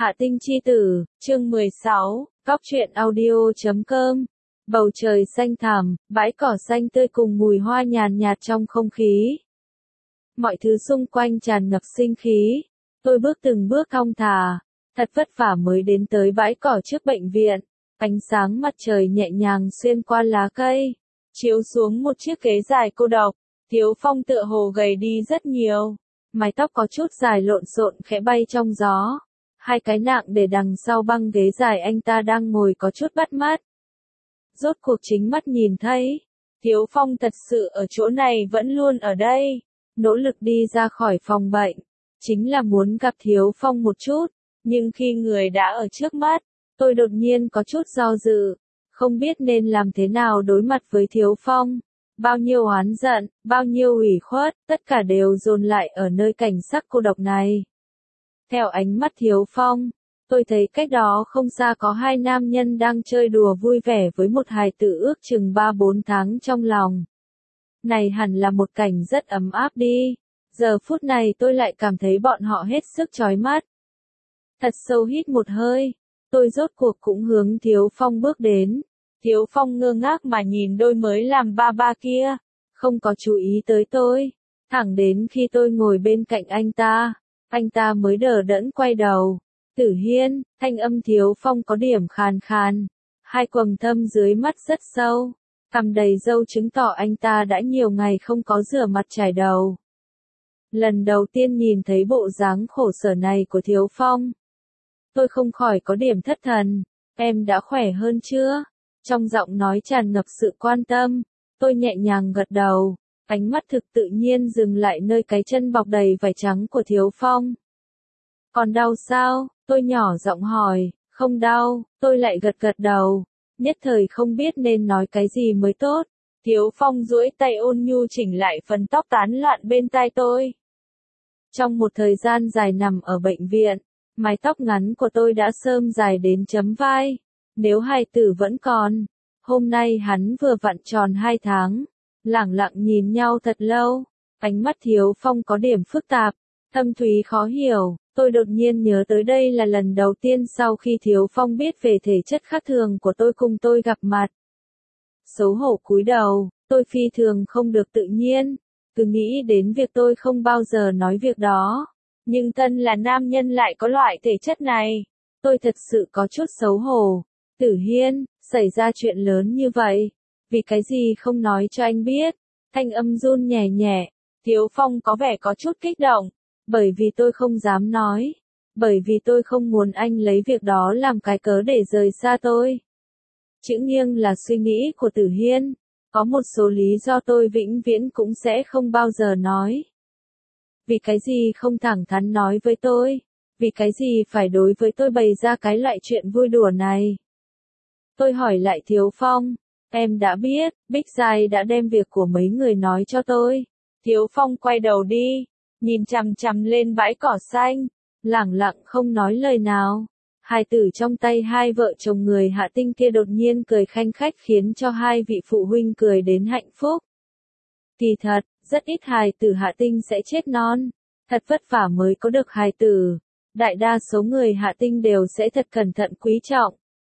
Hạ tinh chi tử, chương 16, Cóc truyện audio.com. Bầu trời xanh thẳm, bãi cỏ xanh tươi cùng mùi hoa nhàn nhạt trong không khí. Mọi thứ xung quanh tràn ngập sinh khí. Tôi bước từng bước thong thả, thật vất vả mới đến tới bãi cỏ trước bệnh viện. Ánh sáng mặt trời nhẹ nhàng xuyên qua lá cây, chiếu xuống một chiếc ghế dài cô độc. Thiếu Phong tựa hồ gầy đi rất nhiều, mái tóc có chút dài lộn xộn khẽ bay trong gió. Hai cái nạng để đằng sau băng ghế dài anh ta đang ngồi có chút bắt mắt. Rốt cuộc chính mắt nhìn thấy, Thiếu Phong thật sự ở chỗ này vẫn luôn ở đây, nỗ lực đi ra khỏi phòng bệnh, chính là muốn gặp Thiếu Phong một chút, nhưng khi người đã ở trước mắt, tôi đột nhiên có chút do dự, không biết nên làm thế nào đối mặt với Thiếu Phong. Bao nhiêu oán giận, bao nhiêu ủy khuất, tất cả đều dồn lại ở nơi cảnh sắc cô độc này. Theo ánh mắt Thiếu Phong, tôi thấy cách đó không xa có hai nam nhân đang chơi đùa vui vẻ với một hài tử ước chừng 3-4 tháng trong lòng. Này hẳn là một cảnh rất ấm áp đi. Giờ phút này tôi lại cảm thấy bọn họ hết sức chói mắt. Thật sâu hít một hơi, tôi rốt cuộc cũng hướng Thiếu Phong bước đến. Thiếu Phong ngơ ngác mà nhìn đôi mới làm ba kia, không có chú ý tới tôi, thẳng đến khi tôi ngồi bên cạnh anh ta mới đờ đẫn quay đầu. Tử Hiên, thanh âm Thiếu Phong có điểm khàn khàn, hai quầng thâm dưới mắt rất sâu, cằm đầy râu chứng tỏ anh ta đã nhiều ngày không có rửa mặt chải đầu. Lần đầu tiên nhìn thấy bộ dáng khổ sở này của Thiếu Phong, tôi không khỏi có điểm thất thần. Em đã khỏe hơn chưa? Trong giọng nói tràn ngập sự quan tâm, tôi nhẹ nhàng gật đầu, ánh mắt thực tự nhiên dừng lại nơi cái chân bọc đầy vải trắng của Thiếu Phong. Còn đau sao? Tôi nhỏ giọng hỏi. Không đau, tôi lại gật gật đầu, nhất thời không biết nên nói cái gì mới tốt. Thiếu Phong duỗi tay ôn nhu chỉnh lại phần tóc tán loạn bên tai tôi. Trong một thời gian dài nằm ở bệnh viện, mái tóc ngắn của tôi đã xơm dài đến chấm vai. Nếu hài tử vẫn còn, hôm nay hắn vừa vặn tròn 2 tháng, lẳng lặng nhìn nhau thật lâu, ánh mắt Thiếu Phong có điểm phức tạp, thâm thúy khó hiểu, tôi đột nhiên nhớ tới đây là lần đầu tiên sau khi Thiếu Phong biết về thể chất khác thường của tôi cùng tôi gặp mặt. Xấu hổ cúi đầu, tôi phi thường không được tự nhiên, cứ nghĩ đến việc tôi không bao giờ nói việc đó, nhưng thân là nam nhân lại có loại thể chất này, tôi thật sự có chút xấu hổ. Tử Hiên, xảy ra chuyện lớn như vậy, vì cái gì không nói cho anh biết? Thanh âm run nhẹ nhẹ, Thiếu Phong có vẻ có chút kích động, bởi vì tôi không dám nói, bởi vì tôi không muốn anh lấy việc đó làm cái cớ để rời xa tôi. Chữ nghiêng là suy nghĩ của Tử Hiên, có một số lý do tôi vĩnh viễn cũng sẽ không bao giờ nói. Vì cái gì không thẳng thắn nói với tôi? Vì cái gì phải đối với tôi bày ra cái loại chuyện vui đùa này? Tôi hỏi lại Thiếu Phong, em đã biết, Bích Giai đã đem việc của mấy người nói cho tôi. Thiếu Phong quay đầu đi, nhìn chằm chằm lên bãi cỏ xanh, lẳng lặng không nói lời nào. Hài tử trong tay hai vợ chồng người Hạ Tinh kia đột nhiên cười khanh khách khiến cho hai vị phụ huynh cười đến hạnh phúc. Kỳ thật, rất ít hài tử Hạ Tinh sẽ chết non, thật vất vả mới có được hài tử. Đại đa số người Hạ Tinh đều sẽ thật cẩn thận quý trọng.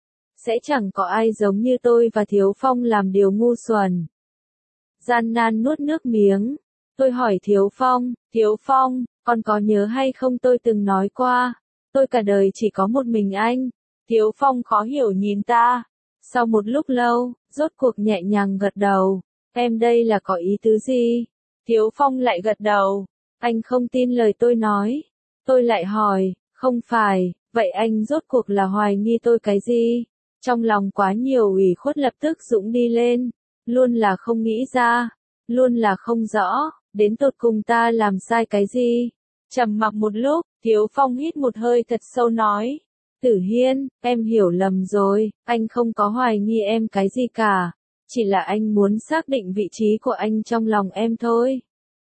Sẽ chẳng có ai giống như tôi và Thiếu Phong làm điều ngu xuẩn. Gian nan nuốt nước miếng, tôi hỏi Thiếu Phong, con có nhớ hay không tôi từng nói qua, tôi cả đời chỉ có một mình anh. Thiếu Phong khó hiểu nhìn ta, sau một lúc lâu, rốt cuộc nhẹ nhàng gật đầu, em đây là có ý tứ gì? Thiếu Phong lại gật đầu, anh không tin lời tôi nói. Tôi lại hỏi, không phải, vậy anh rốt cuộc là hoài nghi tôi cái gì? Trong lòng quá nhiều ủy khuất lập tức dũng đi lên, luôn là không nghĩ ra, luôn là không rõ, đến tột cùng ta làm sai cái gì. Trầm mặc một lúc, Thiếu Phong hít một hơi thật sâu nói, Tử Hiên, em hiểu lầm rồi, anh không có hoài nghi em cái gì cả, chỉ là anh muốn xác định vị trí của anh trong lòng em thôi.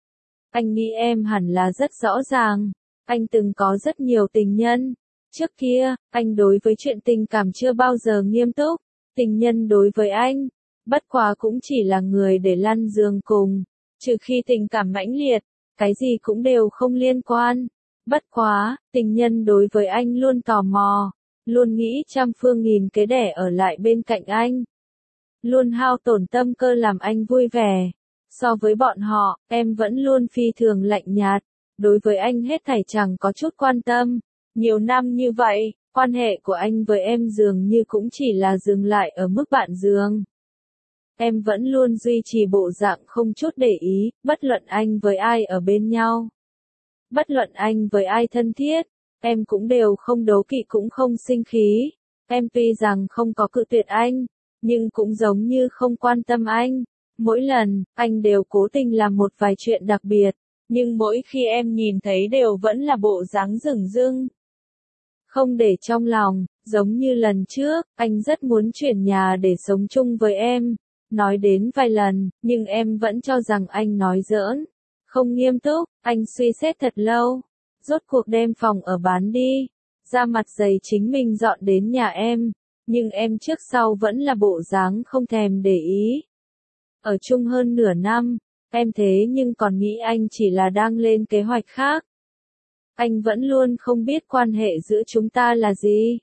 Anh nghĩ em hẳn là rất rõ ràng, anh từng có rất nhiều tình nhân. Trước kia, anh đối với chuyện tình cảm chưa bao giờ nghiêm túc, tình nhân đối với anh, bất quá cũng chỉ là người để lăn giường cùng, trừ khi tình cảm mãnh liệt, cái gì cũng đều không liên quan. Bất quá, tình nhân đối với anh luôn tò mò, luôn nghĩ trăm phương nghìn kế để ở lại bên cạnh anh. Luôn hao tổn tâm cơ làm anh vui vẻ. So với bọn họ, em vẫn luôn phi thường lạnh nhạt. Đối với anh hết thảy chẳng có chút quan tâm. Nhiều năm như vậy, quan hệ của anh với em dường như cũng chỉ là dừng lại ở mức bạn giường. Em vẫn luôn duy trì bộ dạng không chút để ý, bất luận anh với ai ở bên nhau. Bất luận anh với ai thân thiết, em cũng đều không đố kỵ cũng không sinh khí. Em tuy rằng không có cự tuyệt anh, nhưng cũng giống như không quan tâm anh. Mỗi lần, anh đều cố tình làm một vài chuyện đặc biệt, nhưng mỗi khi em nhìn thấy đều vẫn là bộ dáng dửng dưng. Không để trong lòng, giống như lần trước, anh rất muốn chuyển nhà để sống chung với em. Nói đến vài lần, nhưng em vẫn cho rằng anh nói giỡn. Không nghiêm túc, anh suy xét thật lâu. Rốt cuộc đem phòng ở bán đi. Ra mặt dày chính mình dọn đến nhà em. Nhưng em trước sau vẫn là bộ dáng không thèm để ý. Ở chung hơn nửa năm, em thế nhưng còn nghĩ anh chỉ là đang lên kế hoạch khác. Anh vẫn luôn không biết quan hệ giữa chúng ta là gì.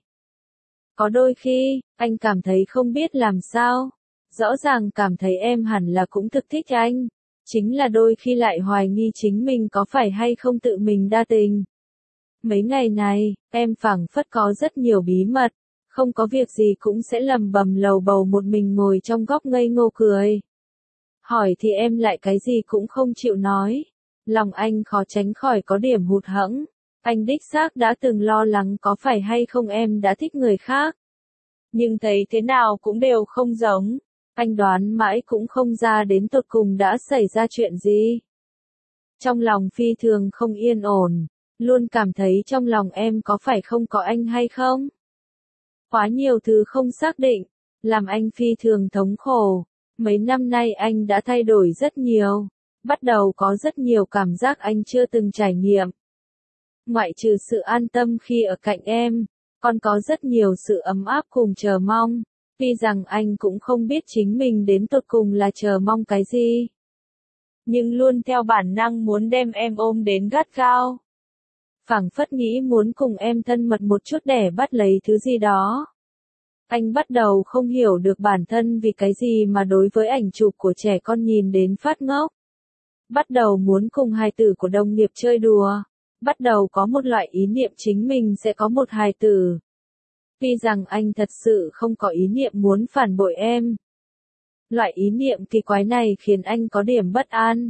Có đôi khi, anh cảm thấy không biết làm sao. Rõ ràng cảm thấy em hẳn là cũng thực thích anh. Chính là đôi khi lại hoài nghi chính mình có phải hay không tự mình đa tình. Mấy ngày này, em phảng phất có rất nhiều bí mật. Không có việc gì cũng sẽ lầm bầm lầu bầu một mình ngồi trong góc ngây ngô cười. Hỏi thì em lại cái gì cũng không chịu nói. Lòng anh khó tránh khỏi có điểm hụt hẫng. Anh đích xác đã từng lo lắng có phải hay không em đã thích người khác. Nhưng thấy thế nào cũng đều không giống. Anh đoán mãi cũng không ra đến tột cùng đã xảy ra chuyện gì. Trong lòng phi thường không yên ổn. Luôn cảm thấy trong lòng em có phải không có anh hay không? Quá nhiều thứ không xác định. Làm anh phi thường thống khổ. Mấy năm nay anh đã thay đổi rất nhiều. Bắt đầu có rất nhiều cảm giác anh chưa từng trải nghiệm. Ngoại trừ sự an tâm khi ở cạnh em, còn có rất nhiều sự ấm áp cùng chờ mong. Tuy rằng anh cũng không biết chính mình đến tột cùng là chờ mong cái gì. Nhưng luôn theo bản năng muốn đem em ôm đến gắt gao. Phảng phất nghĩ muốn cùng em thân mật một chút để bắt lấy thứ gì đó. Anh bắt đầu không hiểu được bản thân vì cái gì mà đối với ảnh chụp của trẻ con nhìn đến phát ngốc. Bắt đầu muốn cùng hài tử của đồng nghiệp chơi đùa. Bắt đầu có một loại ý niệm chính mình sẽ có một hài tử. Tuy rằng anh thật sự không có ý niệm muốn phản bội em. Loại ý niệm kỳ quái này khiến anh có điểm bất an.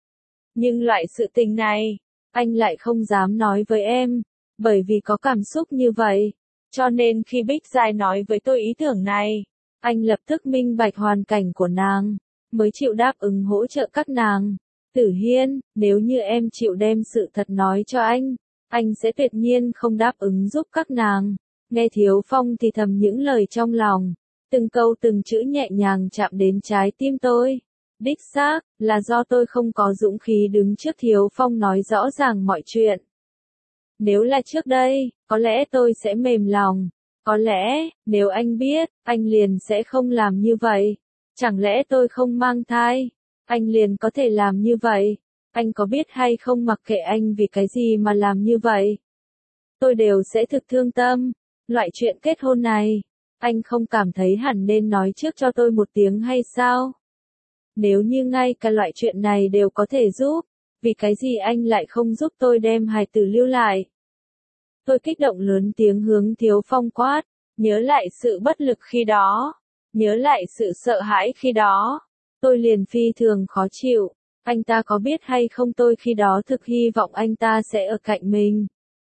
Nhưng loại sự tình này, anh lại không dám nói với em, bởi vì có cảm xúc như vậy. Cho nên khi Bích Giai nói với tôi ý tưởng này, anh lập tức minh bạch hoàn cảnh của nàng, mới chịu đáp ứng hỗ trợ các nàng. Tử Hiên, nếu như em chịu đem sự thật nói cho anh sẽ tuyệt nhiên không đáp ứng giúp các nàng. Nghe Thiếu Phong thì thầm những lời trong lòng, từng câu từng chữ nhẹ nhàng chạm đến trái tim tôi. Đích xác, là do tôi không có dũng khí đứng trước Thiếu Phong nói rõ ràng mọi chuyện. Nếu là trước đây, có lẽ tôi sẽ mềm lòng. Có lẽ, nếu anh biết, anh liền sẽ không làm như vậy. Chẳng lẽ tôi không mang thai, anh liền có thể làm như vậy? Anh có biết hay không mặc kệ anh vì cái gì mà làm như vậy? Tôi đều sẽ thực thương tâm. Loại chuyện kết hôn này, anh không cảm thấy hẳn nên nói trước cho tôi một tiếng hay sao? Nếu như ngay cả loại chuyện này đều có thể giúp, vì cái gì anh lại không giúp tôi đem hài tử lưu lại? Tôi kích động lớn tiếng hướng Thiếu Phong quát, nhớ lại sự bất lực khi đó, nhớ lại sự sợ hãi khi đó. Tôi liền phi thường khó chịu, anh ta có biết hay không tôi khi đó thực hy vọng anh ta sẽ ở cạnh mình.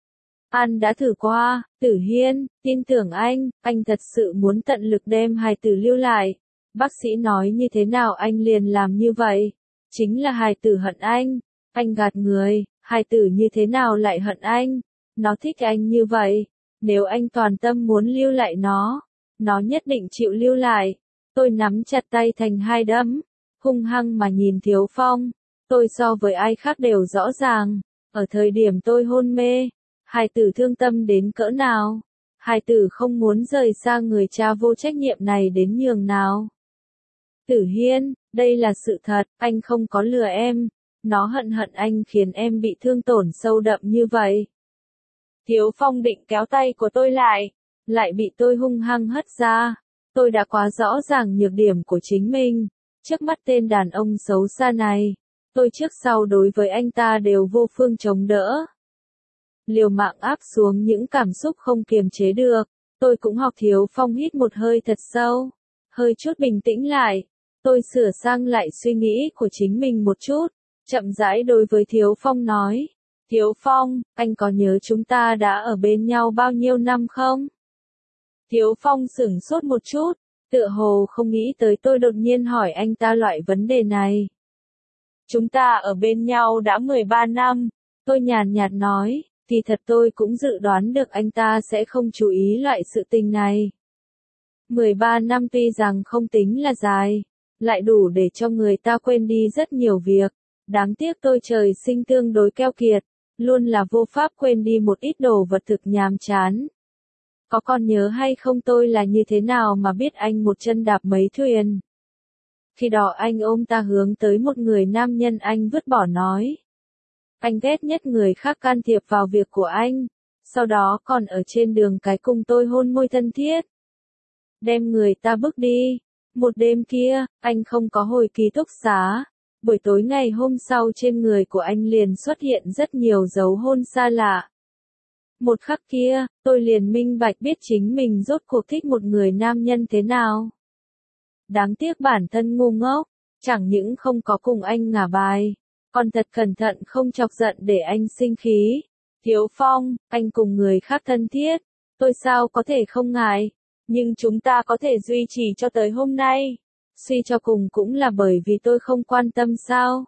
An đã thử qua, Tử Hiên, tin tưởng anh thật sự muốn tận lực đem hài tử lưu lại. Bác sĩ nói như thế nào anh liền làm như vậy. Chính là hài tử hận anh gạt người, hài tử như thế nào lại hận anh. Nó thích anh như vậy, nếu anh toàn tâm muốn lưu lại nó nhất định chịu lưu lại. Tôi nắm chặt tay thành hai đấm, hung hăng mà nhìn Thiếu Phong. Tôi so với ai khác đều rõ ràng, ở thời điểm tôi hôn mê, hài tử thương tâm đến cỡ nào. Hài tử không muốn rời xa người cha vô trách nhiệm này đến nhường nào. Tử Hiên, đây là sự thật, anh không có lừa em. Nó hận anh khiến em bị thương tổn sâu đậm như vậy. Thiếu Phong định kéo tay của tôi lại bị tôi hung hăng hất ra. Tôi đã quá rõ ràng nhược điểm của chính mình. Trước mắt tên đàn ông xấu xa này, tôi trước sau đối với anh ta đều vô phương chống đỡ. Liều mạng áp xuống những cảm xúc không kiềm chế được, tôi cũng học Thiếu Phong hít một hơi thật sâu. Hơi chút bình tĩnh lại, tôi sửa sang lại suy nghĩ của chính mình một chút, chậm rãi đối với Thiếu Phong nói. Thiếu Phong, anh có nhớ chúng ta đã ở bên nhau bao nhiêu năm không? Thiếu Phong sửng sốt một chút, tựa hồ không nghĩ tới tôi đột nhiên hỏi anh ta loại vấn đề này. Chúng ta ở bên nhau đã 13 năm, tôi nhàn nhạt nói, thì thật tôi cũng dự đoán được anh ta sẽ không chú ý loại sự tình này. 13 năm tuy rằng không tính là dài, lại đủ để cho người ta quên đi rất nhiều việc. Đáng tiếc tôi trời sinh tương đối keo kiệt, luôn là vô pháp quên đi một ít đồ vật thực nhàm chán. Có còn nhớ hay không tôi là như thế nào mà biết anh một chân đạp mấy thuyền? Khi đó anh ôm ta hướng tới một người nam nhân anh vứt bỏ nói. Anh ghét nhất người khác can thiệp vào việc của anh, sau đó còn ở trên đường cái cùng tôi hôn môi thân thiết. Đem người ta bước đi. Một đêm kia, anh không có hồi ký túc xá. Buổi tối ngày hôm sau trên người của anh liền xuất hiện rất nhiều dấu hôn xa lạ. Một khắc kia, tôi liền minh bạch biết chính mình rốt cuộc thích một người nam nhân thế nào. Đáng tiếc bản thân ngu ngốc, chẳng những không có cùng anh ngả bài, còn thật cẩn thận không chọc giận để anh sinh khí. Thiếu Phong, anh cùng người khác thân thiết, tôi sao có thể không ngại, nhưng chúng ta có thể duy trì cho tới hôm nay. Suy cho cùng cũng là bởi vì tôi không quan tâm sao.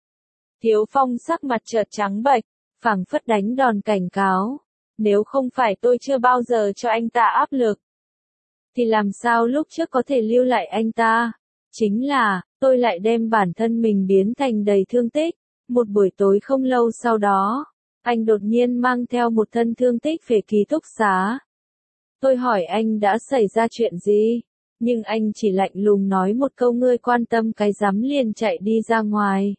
Thiếu Phong sắc mặt chợt trắng bệch, phảng phất đánh đòn cảnh cáo. Nếu không phải tôi chưa bao giờ cho anh ta áp lực, thì làm sao lúc trước có thể lưu lại anh ta? Chính là, tôi lại đem bản thân mình biến thành đầy thương tích. Một buổi tối không lâu sau đó, anh đột nhiên mang theo một thân thương tích về ký túc xá. Tôi hỏi anh đã xảy ra chuyện gì? Nhưng anh chỉ lạnh lùng nói một câu ngươi quan tâm cái rắm liền chạy đi ra ngoài.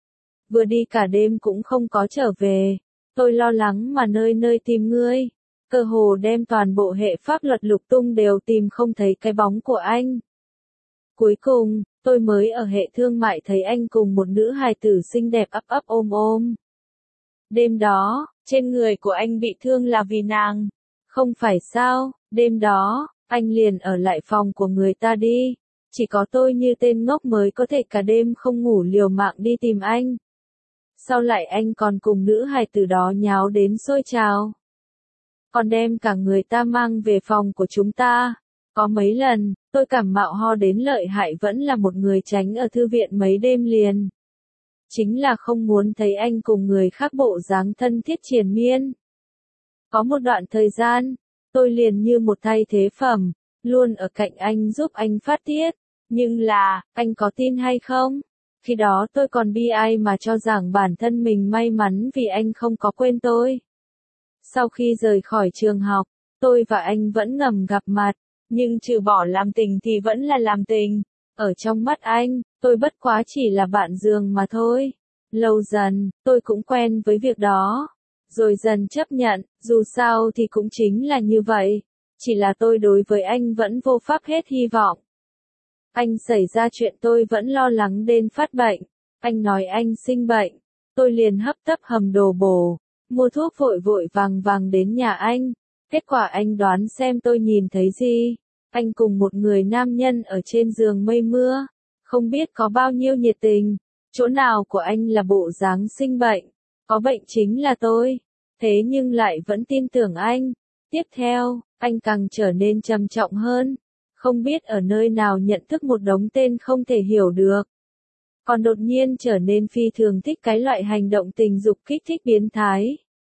Vừa đi cả đêm cũng không có trở về. Tôi lo lắng mà nơi nơi tìm ngươi. Cơ hồ đem toàn bộ hệ pháp luật lục tung đều tìm không thấy cái bóng của anh. Cuối cùng, tôi mới ở hệ thương mại thấy anh cùng một nữ hài tử xinh đẹp ấp ấp ôm ôm. Đêm đó, trên người của anh bị thương là vì nàng. Không phải sao, đêm đó, anh liền ở lại phòng của người ta đi. Chỉ có tôi như tên ngốc mới có thể cả đêm không ngủ liều mạng đi tìm anh. Sau lại anh còn cùng nữ hài tử đó nháo đến sôi trào. Còn đem cả người ta mang về phòng của chúng ta. Có mấy lần, tôi cảm mạo ho đến lợi hại vẫn là một người tránh ở thư viện mấy đêm liền. Chính là không muốn thấy anh cùng người khác bộ dáng thân thiết triền miên. Có một đoạn thời gian, tôi liền như một thay thế phẩm, luôn ở cạnh anh giúp anh phát tiết. Nhưng là, anh có tin hay không? Khi đó tôi còn bi ai mà cho rằng bản thân mình may mắn vì anh không có quên tôi. Sau khi rời khỏi trường học, tôi và anh vẫn ngầm gặp mặt, nhưng trừ bỏ làm tình thì vẫn là làm tình. Ở trong mắt anh, tôi bất quá chỉ là bạn giường mà thôi. Lâu dần, tôi cũng quen với việc đó. Rồi dần chấp nhận, dù sao thì cũng chính là như vậy. Chỉ là tôi đối với anh vẫn vô pháp hết hy vọng. Anh xảy ra chuyện tôi vẫn lo lắng đến phát bệnh. Anh nói anh sinh bệnh. Tôi liền hấp tấp hầm đồ bổ, mua thuốc vội vội vàng vàng đến nhà anh. Kết quả anh đoán xem tôi nhìn thấy gì. Anh cùng một người nam nhân ở trên giường mây mưa. Không biết có bao nhiêu nhiệt tình. Chỗ nào của anh là bộ dáng sinh bệnh. Có bệnh chính là tôi. Thế nhưng lại vẫn tin tưởng anh. Tiếp theo, anh càng trở nên trầm trọng hơn. Không biết ở nơi nào nhận thức một đống tên không thể hiểu được. Còn đột nhiên trở nên phi thường thích cái loại hành động tình dục kích thích biến thái.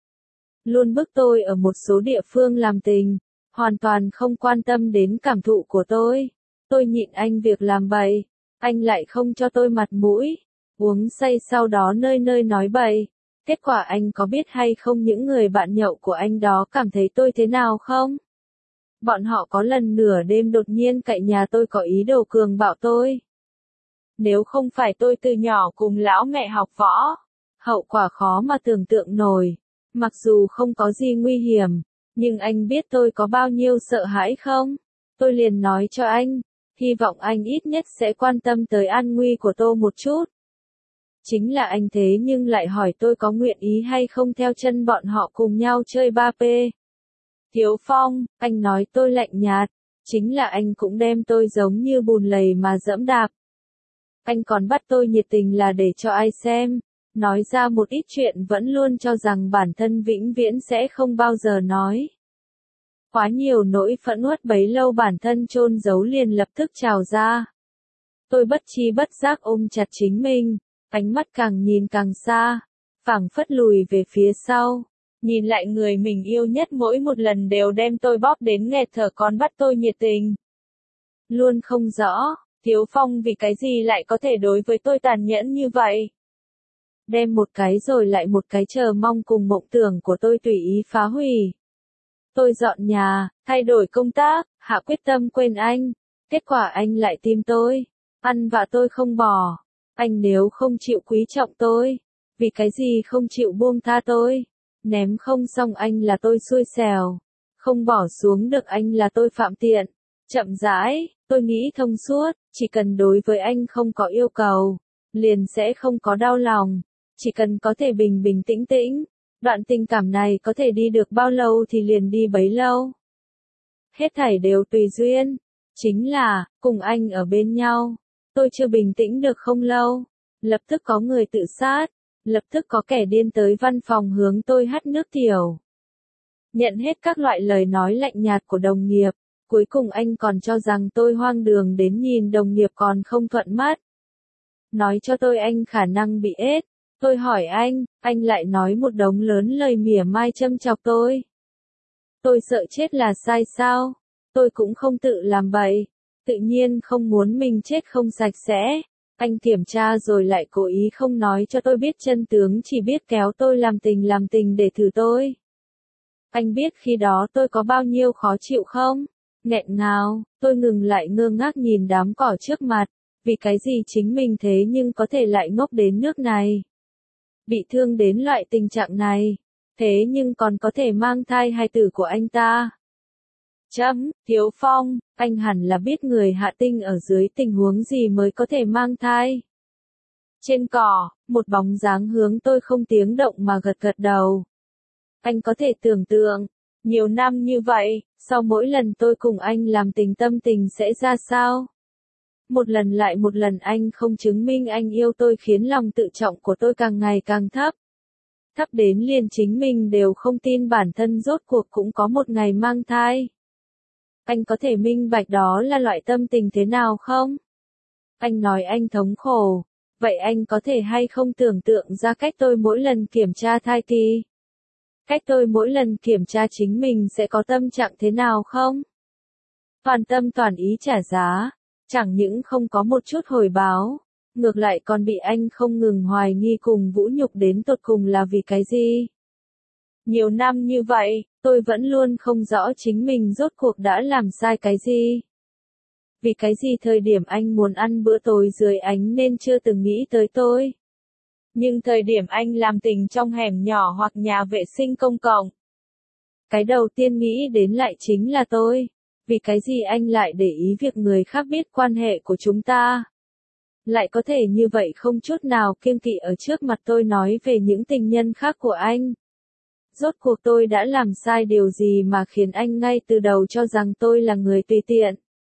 Luôn bức tôi ở một số địa phương làm tình, hoàn toàn không quan tâm đến cảm thụ của tôi. Tôi nhịn anh việc làm bậy, anh lại không cho tôi mặt mũi, uống say sau đó nơi nơi nói bậy. Kết quả anh có biết hay không những người bạn nhậu của anh đó cảm thấy tôi thế nào không? Bọn họ có lần nửa đêm đột nhiên cậy nhà tôi có ý đồ cường bạo tôi. Nếu không phải tôi từ nhỏ cùng lão mẹ học võ, hậu quả khó mà tưởng tượng nổi. Mặc dù không có gì nguy hiểm, nhưng anh biết tôi có bao nhiêu sợ hãi không? Tôi liền nói cho anh, hy vọng anh ít nhất sẽ quan tâm tới an nguy của tôi một chút. Chính là anh thế nhưng lại hỏi tôi có nguyện ý hay không theo chân bọn họ cùng nhau chơi 3P. Thiếu Phong, anh nói tôi lạnh nhạt, chính là anh cũng đem tôi giống như bùn lầy mà dẫm đạp. Anh còn bắt tôi nhiệt tình là để cho ai xem, nói ra một ít chuyện vẫn luôn cho rằng bản thân vĩnh viễn sẽ không bao giờ nói. Quá nhiều nỗi phẫn uất bấy lâu bản thân chôn giấu liền lập tức trào ra. Tôi bất chi bất giác ôm chặt chính mình, ánh mắt càng nhìn càng xa, phảng phất lùi về phía sau. Nhìn lại người mình yêu nhất mỗi một lần đều đem tôi bóp đến nghẹt thở còn bắt tôi nhiệt tình. Luôn không rõ, Thiếu Phong vì cái gì lại có thể đối với tôi tàn nhẫn như vậy. Đem một cái rồi lại một cái chờ mong cùng mộng tưởng của tôi tùy ý phá hủy. Tôi dọn nhà, thay đổi công tác, hạ quyết tâm quên anh. Kết quả anh lại tìm tôi, ăn vạ tôi không bỏ. Anh nếu không chịu quý trọng tôi, vì cái gì không chịu buông tha tôi. Ném không xong anh là tôi xui xẻo, không bỏ xuống được anh là tôi phạm tiện. Chậm rãi, tôi nghĩ thông suốt, chỉ cần đối với anh không có yêu cầu, liền sẽ không có đau lòng, chỉ cần có thể bình bình tĩnh tĩnh, đoạn tình cảm này có thể đi được bao lâu thì liền đi bấy lâu. Hết thảy đều tùy duyên, chính là, cùng anh ở bên nhau, tôi chưa bình tĩnh được không lâu, lập tức có người tự sát. Lập tức có kẻ điên tới văn phòng hướng tôi hắt nước tiểu. Nhận hết các loại lời nói lạnh nhạt của đồng nghiệp, cuối cùng anh còn cho rằng tôi hoang đường đến nhìn đồng nghiệp còn không thuận mắt. Nói cho tôi anh khả năng bị ết. Tôi hỏi anh lại nói một đống lớn lời mỉa mai châm chọc tôi. Tôi sợ chết là sai sao? Tôi cũng không tự làm bậy, tự nhiên không muốn mình chết không sạch sẽ. Anh kiểm tra rồi lại cố ý không nói cho tôi biết chân tướng chỉ biết kéo tôi làm tình để thử tôi. Anh biết khi đó tôi có bao nhiêu khó chịu không? Nghẹn ngào, tôi ngừng lại ngơ ngác nhìn đám cỏ trước mặt, vì cái gì chính mình thế nhưng có thể lại ngốc đến nước này. Bị thương đến loại tình trạng này, thế nhưng còn có thể mang thai hài tử của anh ta. Thiếu Phong, anh hẳn là biết người hạ tinh ở dưới tình huống gì mới có thể mang thai. Trên cỏ, một bóng dáng hướng tôi không tiếng động mà gật gật đầu. Anh có thể tưởng tượng, nhiều năm như vậy, sau mỗi lần tôi cùng anh làm tình tâm tình sẽ ra sao? Một lần lại một lần anh không chứng minh anh yêu tôi khiến lòng tự trọng của tôi càng ngày càng thấp. Thấp đến liền chính mình đều không tin bản thân rốt cuộc cũng có một ngày mang thai. Anh có thể minh bạch đó là loại tâm tình thế nào không? Anh nói anh thống khổ, vậy anh có thể hay không tưởng tượng ra cách tôi mỗi lần kiểm tra thai kỳ? Cách tôi mỗi lần kiểm tra chính mình sẽ có tâm trạng thế nào không? Toàn tâm toàn ý trả giá, chẳng những không có một chút hồi báo, ngược lại còn bị anh không ngừng hoài nghi cùng vũ nhục đến tột cùng là vì cái gì? Nhiều năm như vậy, tôi vẫn luôn không rõ chính mình rốt cuộc đã làm sai cái gì. Vì cái gì thời điểm anh muốn ăn bữa tối dưới ánh nên chưa từng nghĩ tới tôi. Nhưng thời điểm anh làm tình trong hẻm nhỏ hoặc nhà vệ sinh công cộng, cái đầu tiên nghĩ đến lại chính là tôi. Vì cái gì anh lại để ý việc người khác biết quan hệ của chúng ta? Lại có thể như vậy không chút nào kiêng kỵ ở trước mặt tôi nói về những tình nhân khác của anh. Rốt cuộc tôi đã làm sai điều gì mà khiến anh ngay từ đầu cho rằng tôi là người tùy tiện?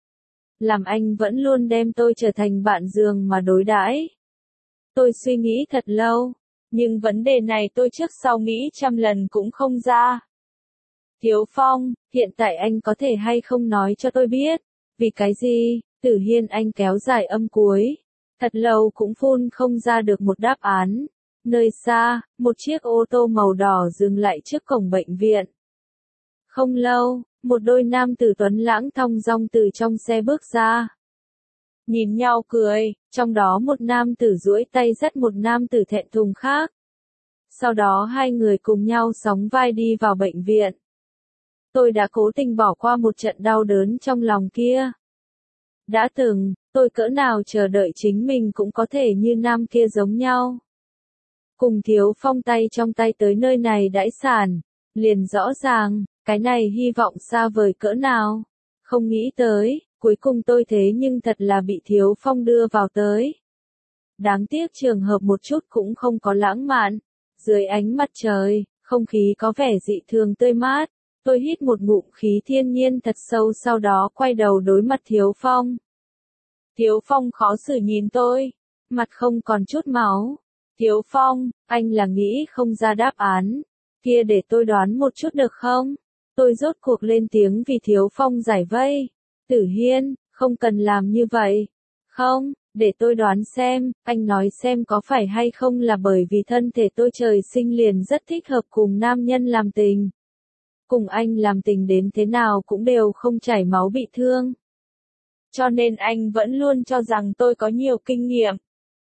Làm anh vẫn luôn đem tôi trở thành bạn giường mà đối đãi. Tôi suy nghĩ thật lâu, nhưng vấn đề này tôi trước sau nghĩ trăm lần cũng không ra. Thiếu Phong, hiện tại anh có thể hay không nói cho tôi biết, vì cái gì? Tử Hiên anh kéo dài âm cuối, thật lâu cũng phun không ra được một đáp án. Nơi xa, một chiếc ô tô màu đỏ dừng lại trước cổng bệnh viện. Không lâu, một đôi nam tử tuấn lãng thong dong từ trong xe bước ra. Nhìn nhau cười, trong đó một nam tử duỗi tay dắt một nam tử thẹn thùng khác. Sau đó hai người cùng nhau sóng vai đi vào bệnh viện. Tôi đã cố tình bỏ qua một trận đau đớn trong lòng kia. Đã từng, tôi cỡ nào chờ đợi chính mình cũng có thể như nam kia giống nhau. cùng Thiếu Phong tay trong tay tới nơi này đãi sản, liền rõ ràng, cái này hy vọng xa vời cỡ nào. Không nghĩ tới, cuối cùng tôi thế nhưng thật là bị Thiếu Phong đưa vào tới. Đáng tiếc trường hợp một chút cũng không có lãng mạn. Dưới ánh mặt trời, không khí có vẻ dị thường tươi mát. Tôi hít một ngụm khí thiên nhiên thật sâu, sau đó quay đầu đối mặt Thiếu Phong. Thiếu Phong khó xử nhìn tôi, mặt không còn chút máu. Thiếu Phong, anh là nghĩ không ra đáp án. Kia để tôi đoán một chút được không? Tôi rốt cuộc lên tiếng vì Thiếu Phong giải vây. Tử Hiên, không cần làm như vậy. Không, để tôi đoán xem, anh nói xem có phải hay không là bởi vì thân thể tôi trời sinh liền rất thích hợp cùng nam nhân làm tình. Cùng anh làm tình đến thế nào cũng đều không chảy máu bị thương. Cho nên anh vẫn luôn cho rằng tôi có nhiều kinh nghiệm.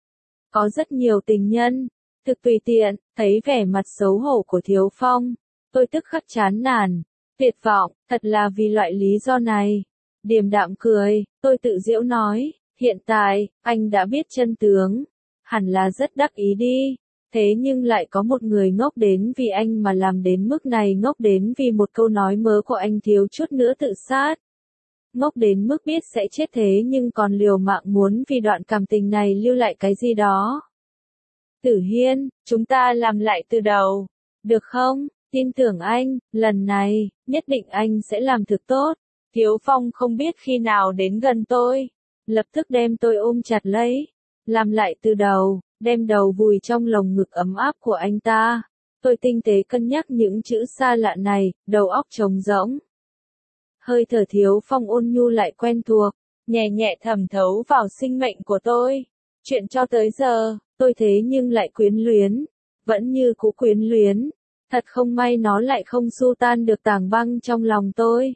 Có rất nhiều tình nhân, thực tùy tiện, thấy vẻ mặt xấu hổ của Thiếu Phong. Tôi tức khắc chán nản, tuyệt vọng, thật là vì loại lý do này. Điềm đạm cười, tôi tự giễu nói, hiện tại, anh đã biết chân tướng. Hẳn là rất đắc ý đi. Thế nhưng lại có một người ngốc đến vì anh mà làm đến mức này, ngốc đến vì một câu nói mớ của anh thiếu chút nữa tự sát. Ngốc đến mức biết sẽ chết thế nhưng còn liều mạng muốn vì đoạn cảm tình này lưu lại cái gì đó. Tử Hiên, chúng ta làm lại từ đầu. Được không? Tin tưởng anh, lần này, nhất định anh sẽ làm thực tốt. Thiếu Phong không biết khi nào đến gần tôi. Lập tức đem tôi ôm chặt lấy. Làm lại từ đầu, đem đầu vùi trong lồng ngực ấm áp của anh ta. Tôi tinh tế cân nhắc những chữ xa lạ này, đầu óc trống rỗng. Hơi thở Thiếu Phong ôn nhu lại quen thuộc, nhẹ nhẹ thẩm thấu vào sinh mệnh của tôi. Chuyện cho tới giờ, tôi thế nhưng lại quyến luyến. Vẫn như cũ quyến luyến. Thật không may nó lại không xua tan được tảng băng trong lòng tôi.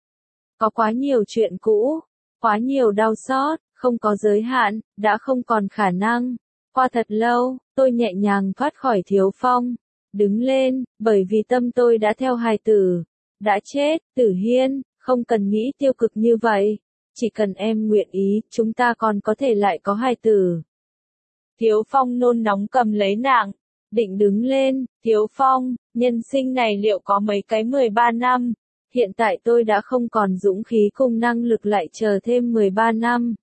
Có quá nhiều chuyện cũ, quá nhiều đau xót, không có giới hạn, đã không còn khả năng. Qua thật lâu, tôi nhẹ nhàng thoát khỏi Thiếu Phong. Đứng lên, bởi vì tâm tôi đã theo hài tử. Đã chết, Tử Hiên, không cần nghĩ tiêu cực như vậy. Chỉ cần em nguyện ý, chúng ta còn có thể lại có hài tử. Thiếu Phong nôn nóng cầm lấy nàng. Định đứng lên, Thiếu Phong, nhân sinh này liệu có mấy cái 13 năm? Hiện tại tôi đã không còn dũng khí cùng năng lực lại chờ thêm 13 năm.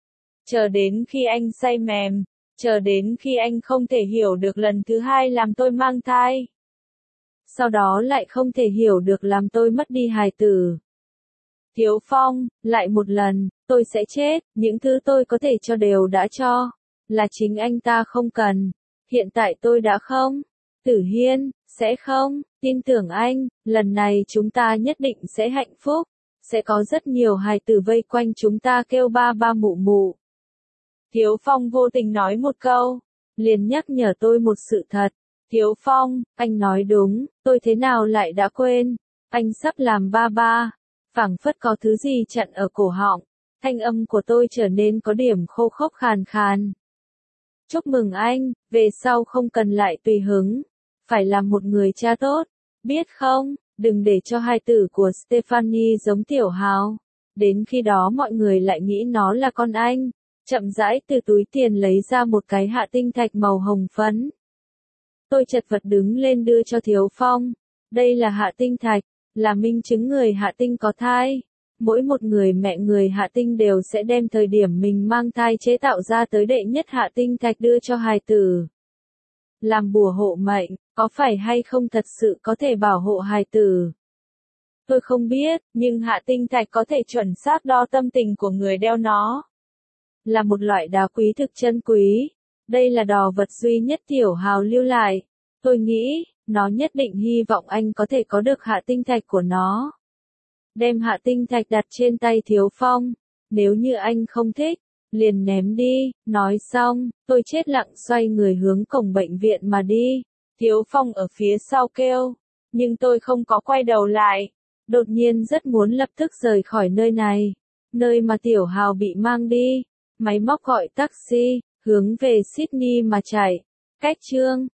Chờ đến khi anh say mềm, chờ đến khi anh không thể hiểu được lần thứ hai làm tôi mang thai. Sau đó lại không thể hiểu được làm tôi mất đi hài tử. Thiếu Phong, lại một lần, tôi sẽ chết, những thứ tôi có thể cho đều đã cho. Là chính anh ta không cần. Hiện tại tôi đã không. Tử Hiên, sẽ không, tin tưởng anh, lần này chúng ta nhất định sẽ hạnh phúc. Sẽ có rất nhiều hài tử vây quanh chúng ta kêu ba ba mụ mụ. Thiếu Phong vô tình nói một câu, liền nhắc nhở tôi một sự thật. Thiếu Phong, anh nói đúng, tôi thế nào lại đã quên. Anh sắp làm ba ba. Phảng phất có thứ gì chặn ở cổ họng. Thanh âm của tôi trở nên có điểm khô khốc khàn khàn. Chúc mừng anh, về sau không cần lại tùy hứng. Phải làm một người cha tốt. Biết không, đừng để cho hài tử của Stephanie giống Tiểu Hào. Đến khi đó mọi người lại nghĩ nó là con anh. Chậm rãi từ túi tiền lấy ra một cái hạ tinh thạch màu hồng phấn. Tôi chật vật đứng lên đưa cho Thiếu Phong. Đây là hạ tinh thạch, là minh chứng người hạ tinh có thai. Mỗi một người mẹ người hạ tinh đều sẽ đem thời điểm mình mang thai chế tạo ra tới đệ nhất hạ tinh thạch đưa cho hài tử. Làm bùa hộ mệnh, có phải hay không thật sự có thể bảo hộ hài tử? Tôi không biết, nhưng hạ tinh thạch có thể chuẩn xác đo tâm tình của người đeo nó. Là một loại đá quý thực chân quý. Đây là đồ vật duy nhất Tiểu Hào lưu lại. Tôi nghĩ, nó nhất định hy vọng anh có thể có được hạ tinh thạch của nó. Đem hạ tinh thạch đặt trên tay Thiếu Phong. Nếu như anh không thích, liền ném đi. Nói xong, tôi chết lặng xoay người hướng cổng bệnh viện mà đi. Thiếu Phong ở phía sau kêu. Nhưng tôi không có quay đầu lại. Đột nhiên rất muốn lập tức rời khỏi nơi này. Nơi mà Tiểu Hào bị mang đi. Máy móc gọi taxi, hướng về Sydney mà chạy. Cách chương